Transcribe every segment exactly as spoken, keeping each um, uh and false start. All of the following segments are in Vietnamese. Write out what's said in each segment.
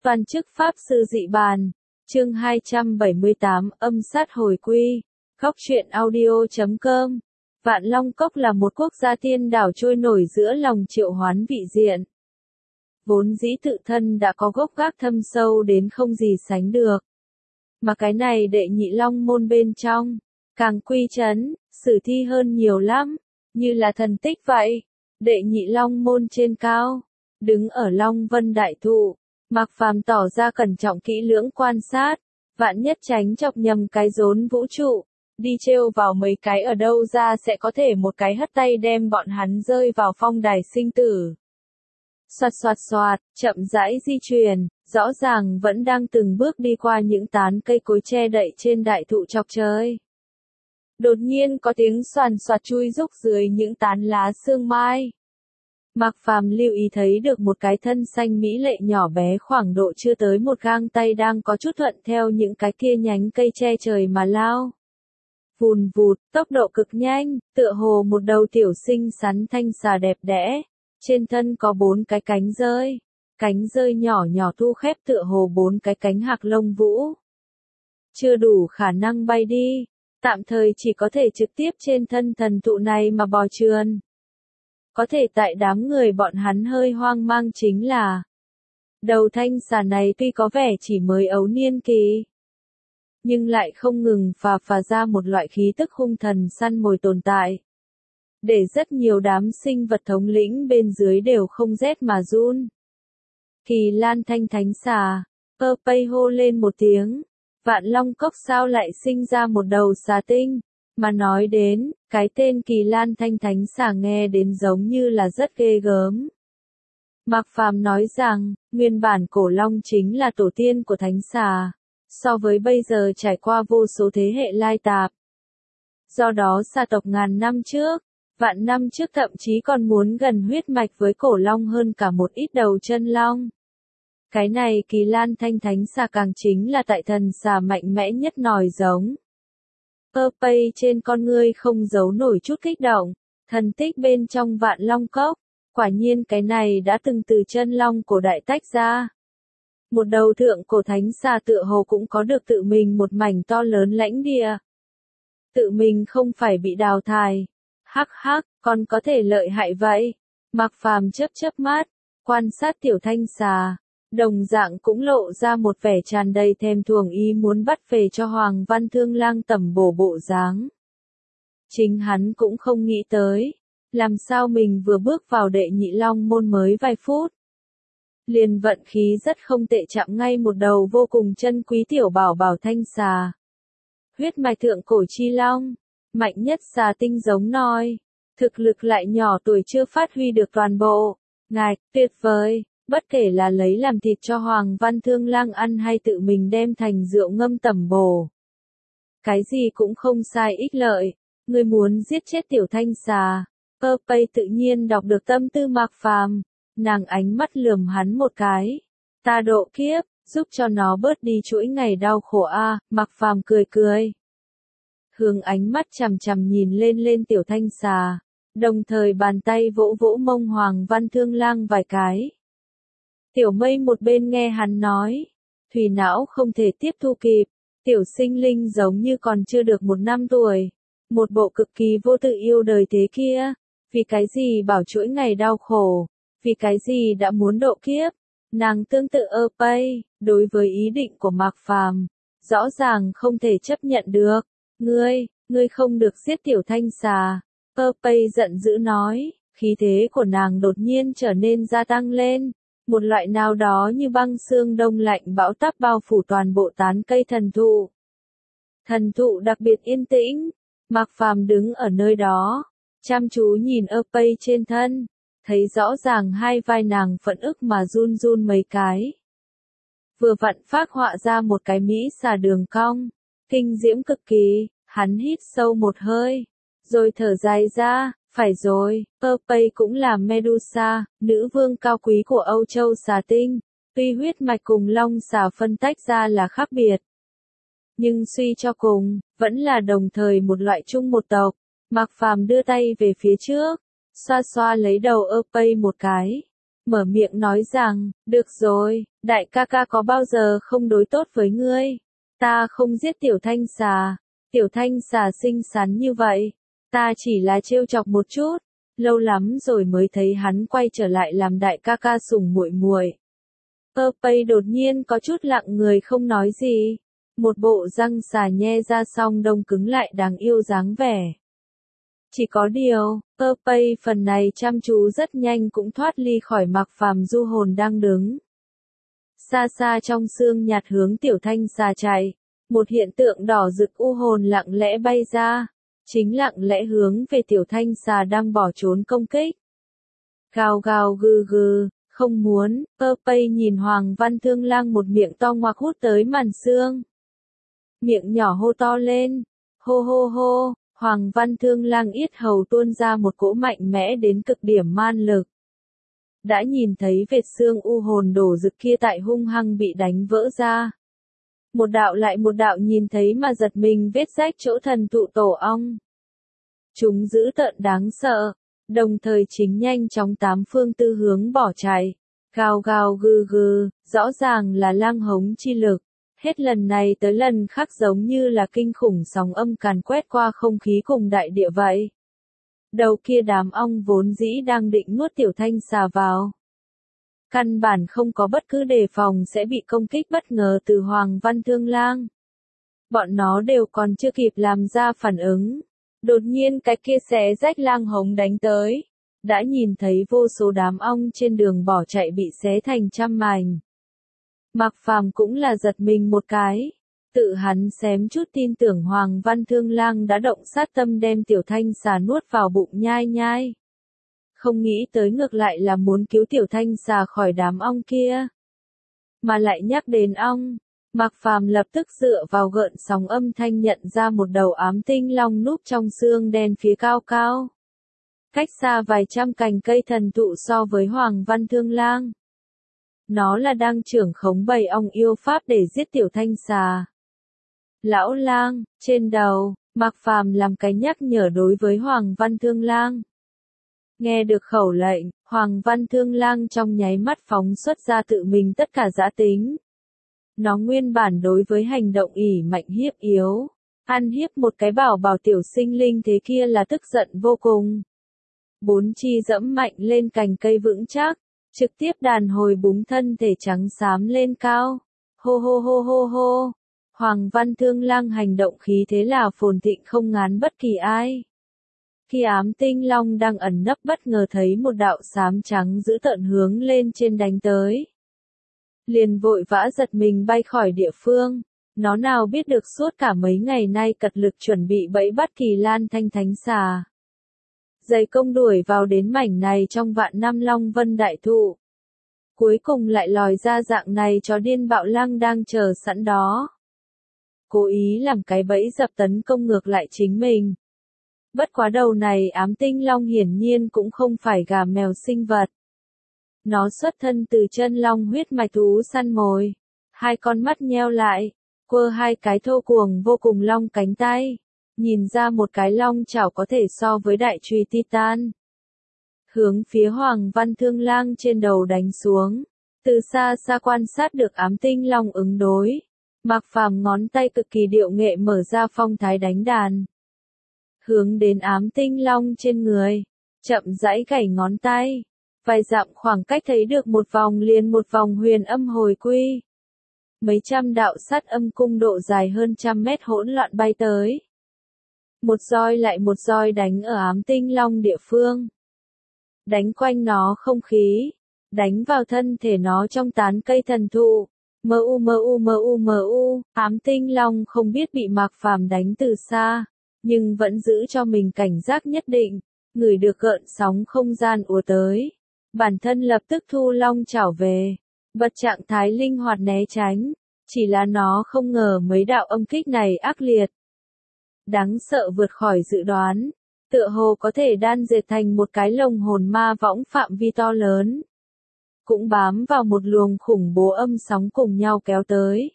Toàn chức Pháp Sư Dị Bàn, chương hai trăm bảy mươi tám, âm sát hồi quy, Góc truyện audio chấm com. Vạn Long Cốc là một quốc gia tiên đảo trôi nổi giữa lòng triệu hoán vị diện. Vốn dĩ tự thân đã có gốc gác thâm sâu đến không gì sánh được. Mà cái này đệ nhị long môn bên trong, càng quy chấn, sử thi hơn nhiều lắm, như là thần tích vậy. Đệ nhị long môn trên cao, đứng ở Long Vân Đại Thụ, Mạc Phàm tỏ ra cẩn trọng kỹ lưỡng quan sát, vạn nhất tránh chọc nhầm cái rốn vũ trụ, đi trêu vào mấy cái ở đâu ra sẽ có thể một cái hất tay đem bọn hắn rơi vào phong đài sinh tử. Xoạt xoạt xoạt, chậm rãi di chuyển, rõ ràng vẫn đang từng bước đi qua những tán cây cối che đậy trên đại thụ chọc trời. Đột nhiên có tiếng xoàn xoạt chui rúc dưới những tán lá sương mai. Mạc Phàm lưu ý thấy được một cái thân xanh mỹ lệ nhỏ bé khoảng độ chưa tới một gang tay đang có chút thuận theo những cái kia nhánh cây che trời mà lao. Vùn vụt, tốc độ cực nhanh, tựa hồ một đầu tiểu xinh xắn thanh xà đẹp đẽ, trên thân có bốn cái cánh rơi, cánh rơi nhỏ nhỏ thu khép tựa hồ bốn cái cánh hạc lông vũ. Chưa đủ khả năng bay đi, tạm thời chỉ có thể trực tiếp trên thân thần thụ này mà bò trườn. Có thể tại đám người bọn hắn hơi hoang mang chính là đầu thanh xà này tuy có vẻ chỉ mới ấu niên kỳ, nhưng lại không ngừng phà phà ra một loại khí tức hung thần săn mồi tồn tại. Để rất nhiều đám sinh vật thống lĩnh bên dưới đều không rét mà run. Kỳ Lan Thanh Thánh Xà, ơ pây hô lên một tiếng, Vạn Long Cốc sao lại sinh ra một đầu xà tinh. Mà nói đến, cái tên Kỳ Lan Thanh Thánh Xà nghe đến giống như là rất ghê gớm. Mạc Phàm nói rằng, nguyên bản cổ long chính là tổ tiên của Thánh Xà, so với bây giờ trải qua vô số thế hệ lai tạp. Do đó xà tộc ngàn năm trước, vạn năm trước thậm chí còn muốn gần huyết mạch với cổ long hơn cả một ít đầu chân long. Cái này Kỳ Lan Thanh Thánh Xà càng chính là tại thần xà mạnh mẽ nhất nòi giống. Ơ pây trên con ngươi không giấu nổi chút kích động, thần tích bên trong Vạn Long Cốc, quả nhiên cái này đã từng từ chân long cổ đại tách ra. Một đầu thượng cổ thánh xà tựa hồ cũng có được tự mình một mảnh to lớn lãnh địa. Tự mình không phải bị đào thải. Hắc hắc, còn có thể lợi hại vậy. Mạc Phàm chớp chớp mắt, quan sát tiểu thanh xà. Đồng dạng cũng lộ ra một vẻ tràn đầy thèm thuồng ý muốn bắt về cho Hoàng Văn Thương Lang tẩm bổ bộ dáng. Chính hắn cũng không nghĩ tới, làm sao mình vừa bước vào đệ nhị long môn mới vài phút. Liền vận khí rất không tệ chạm ngay một đầu vô cùng chân quý tiểu bảo bảo thanh xà. Huyết mạch thượng cổ chi long, mạnh nhất xà tinh giống noi, thực lực lại nhỏ tuổi chưa phát huy được toàn bộ. Ngạch, tuyệt vời! Bất kể là lấy làm thịt cho Hoàng Văn Thương Lang ăn hay tự mình đem thành rượu ngâm tẩm bổ. Cái gì cũng không sai ích lợi, người muốn giết chết tiểu thanh xà. Ơ pây tự nhiên đọc được tâm tư Mạc Phàm, nàng ánh mắt lườm hắn một cái. Ta độ kiếp, giúp cho nó bớt đi chuỗi ngày đau khổ a. À, Mạc Phàm cười cười. Hướng ánh mắt chằm chằm nhìn lên lên tiểu thanh xà, đồng thời bàn tay vỗ vỗ mông Hoàng Văn Thương Lang vài cái. Tiểu mây một bên nghe hắn nói, thủy não không thể tiếp thu kịp, tiểu sinh linh giống như còn chưa được một năm tuổi, một bộ cực kỳ vô tự yêu đời thế kia, vì cái gì bảo chuỗi ngày đau khổ, vì cái gì đã muốn độ kiếp, nàng tương tự ơ pây, đối với ý định của Mạc Phàm, rõ ràng không thể chấp nhận được, ngươi, ngươi không được giết tiểu thanh xà, ơ pây giận dữ nói, khí thế của nàng đột nhiên trở nên gia tăng lên. Một loại nào đó như băng xương đông lạnh bão táp bao phủ toàn bộ tán cây thần thụ. Thần thụ đặc biệt yên tĩnh, Mạc Phàm đứng ở nơi đó, chăm chú nhìn ơ pây trên thân, thấy rõ ràng hai vai nàng phẫn ức mà run run mấy cái. Vừa vặn phác họa ra một cái mỹ xà đường cong, kinh diễm cực kỳ, hắn hít sâu một hơi, rồi thở dài ra. Phải rồi, ơ pây cũng là Medusa, nữ vương cao quý của Âu Châu xà tinh, tuy huyết mạch cùng long xà phân tách ra là khác biệt. Nhưng suy cho cùng, vẫn là đồng thời một loại chung một tộc. Mạc Phàm đưa tay về phía trước, xoa xoa lấy đầu ơ pây một cái. mở miệng nói rằng, được rồi, đại ca ca có bao giờ không đối tốt với ngươi? Ta không giết tiểu thanh xà, tiểu thanh xà xinh xắn như vậy, ta chỉ là trêu chọc một chút, lâu lắm rồi mới thấy hắn quay trở lại làm đại ca ca sủng muội muội. Popeye đột nhiên có chút lặng người không nói gì, một bộ răng xà nhe ra song đông cứng lại đáng yêu dáng vẻ. Chỉ có điều, Popeye phần này chăm chú rất nhanh cũng thoát ly khỏi Mạc Phàm du hồn đang đứng. Xa xa trong sương nhạt hướng tiểu thanh xà chạy, một hiện tượng đỏ rực u hồn lặng lẽ bay ra, chính lặng lẽ hướng về tiểu thanh xà đang bỏ trốn công kích. Gào gào gừ gừ, không muốn, Popeye nhìn Hoàng Văn Thương Lang một miệng to ngoạc hút tới màn sương. Miệng nhỏ hô to lên, hô hô hô, Hoàng Văn Thương Lang yết hầu tuôn ra một cỗ mạnh mẽ đến cực điểm man lực. Đã nhìn thấy vệt xương u hồn đổ rực kia tại hung hăng bị đánh vỡ ra. Một đạo lại một đạo nhìn thấy mà giật mình vết rách chỗ thần thụ tổ ong. Chúng dữ tợn đáng sợ, đồng thời chính nhanh chóng tám phương tư hướng bỏ chạy. Gào gào gừ gừ, rõ ràng là lang hống chi lực. Hết lần này tới lần khác giống như là kinh khủng sóng âm càn quét qua không khí cùng đại địa vậy. Đầu kia đám ong vốn dĩ đang định nuốt tiểu thanh xà vào. Căn bản không có bất cứ đề phòng sẽ bị công kích bất ngờ từ Hoàng Văn Thương Lang. Bọn nó đều còn chưa kịp làm ra phản ứng. Đột nhiên cái kia xé rách lang hống đánh tới. Đã nhìn thấy vô số đám ong trên đường bỏ chạy bị xé thành trăm mảnh. Mạc Phàm cũng là giật mình một cái. Tự hắn xém chút tin tưởng Hoàng Văn Thương Lang đã động sát tâm đem tiểu thanh xà nuốt vào bụng nhai nhai. Không nghĩ tới ngược lại là muốn cứu tiểu thanh xà khỏi đám ong kia. Mà lại nhắc đến ong, Mạc Phàm lập tức dựa vào gợn sóng âm thanh nhận ra một đầu ám tinh long núp trong xương đen phía cao cao. Cách xa vài trăm cành cây thần thụ so với Hoàng Văn Thương Lang. Nó là đang trưởng khống bầy ong yêu pháp để giết tiểu thanh xà. Lão lang, trên đầu, Mạc Phàm làm cái nhắc nhở đối với Hoàng Văn Thương Lang. Nghe được khẩu lệnh, Hoàng Văn Thương Lang trong nháy mắt phóng xuất ra tự mình tất cả dã tính. Nó nguyên bản đối với hành động ỷ mạnh hiếp yếu, ăn hiếp một cái bảo bảo tiểu sinh linh thế kia là tức giận vô cùng. Bốn chi dẫm mạnh lên cành cây vững chắc, trực tiếp đàn hồi búng thân thể trắng xám lên cao. Hô hô hô hô hô. Hoàng Văn Thương Lang hành động khí thế là phồn thịnh không ngán bất kỳ ai. Khi ám tinh long đang ẩn nấp bất ngờ thấy một đạo xám trắng dữ tợn hướng lên trên đánh tới. Liền vội vã giật mình bay khỏi địa phương. Nó nào biết được suốt cả mấy ngày nay cật lực chuẩn bị bẫy bắt Kỳ Lan Thanh Thánh Xà. Dày công đuổi vào đến mảnh này trong vạn năm long vân đại thụ. Cuối cùng lại lòi ra dạng này chó điên bạo lang đang chờ sẵn đó. Cố ý làm cái bẫy dập tấn công ngược lại chính mình. Bất quá đầu này ám tinh long hiển nhiên cũng không phải gà mèo sinh vật. Nó xuất thân từ chân long huyết mạch thú săn mồi. Hai con mắt nheo lại, quơ hai cái thô cuồng vô cùng long cánh tay. Nhìn ra một cái long chảo có thể so với đại truy Titan. Hướng phía Hoàng Văn Thương Lang trên đầu đánh xuống. Từ xa xa quan sát được ám tinh long ứng đối. Mạc Phàm ngón tay cực kỳ điệu nghệ mở ra phong thái đánh đàn. Hướng đến ám tinh long trên người. Chậm rãi gảy ngón tay. Vài dặm khoảng cách thấy được một vòng liền một vòng huyền âm hồi quy. Mấy trăm đạo sắt âm cung độ dài hơn trăm mét hỗn loạn bay tới. Một roi lại một roi đánh ở ám tinh long địa phương. Đánh quanh nó không khí. Đánh vào thân thể nó trong tán cây thần thụ. Mơ u mơ u mơ u mơ u. Ám tinh long không biết bị Mạc Phàm đánh từ xa. Nhưng vẫn giữ cho mình cảnh giác nhất định. Ngửi được gợn sóng không gian ùa tới. Bản thân lập tức thu long chảo về. Bật trạng thái linh hoạt né tránh. Chỉ là nó không ngờ mấy đạo âm kích này ác liệt. Đáng sợ vượt khỏi dự đoán. Tựa hồ có thể đan dệt thành một cái lồng hồn ma võng phạm vi to lớn. Cũng bám vào một luồng khủng bố âm sóng cùng nhau kéo tới.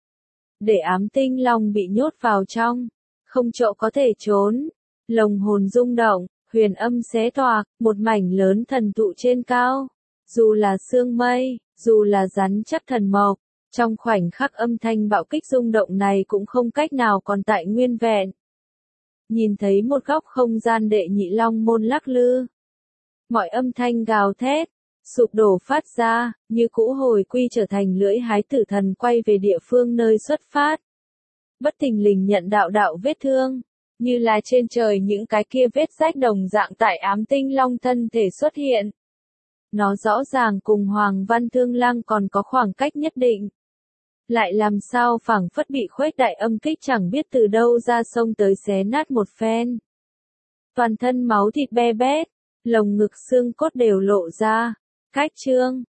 Để ám tinh long bị nhốt vào trong. Không chỗ có thể trốn. Lồng hồn rung động, huyền âm xé toạc, một mảnh lớn thần thụ trên cao. dù là sương mây, dù là rắn chắc thần mộc, trong khoảnh khắc âm thanh bạo kích rung động này cũng không cách nào còn tại nguyên vẹn. Nhìn thấy một góc không gian đệ nhị long môn lắc lư. Mọi âm thanh gào thét, sụp đổ phát ra, như cũ hồi quy trở thành lưỡi hái tử thần quay về địa phương nơi xuất phát. Bất thình lình nhận đạo đạo vết thương, như là trên trời những cái kia vết rách đồng dạng tại ám tinh long thân thể xuất hiện. Nó rõ ràng cùng Hoàng Văn Thương Lang còn có khoảng cách nhất định. Lại làm sao phảng phất bị khuếch đại âm kích chẳng biết từ đâu ra xông tới xé nát một phen. Toàn thân máu thịt be bét, lồng ngực xương cốt đều lộ ra. Cách chương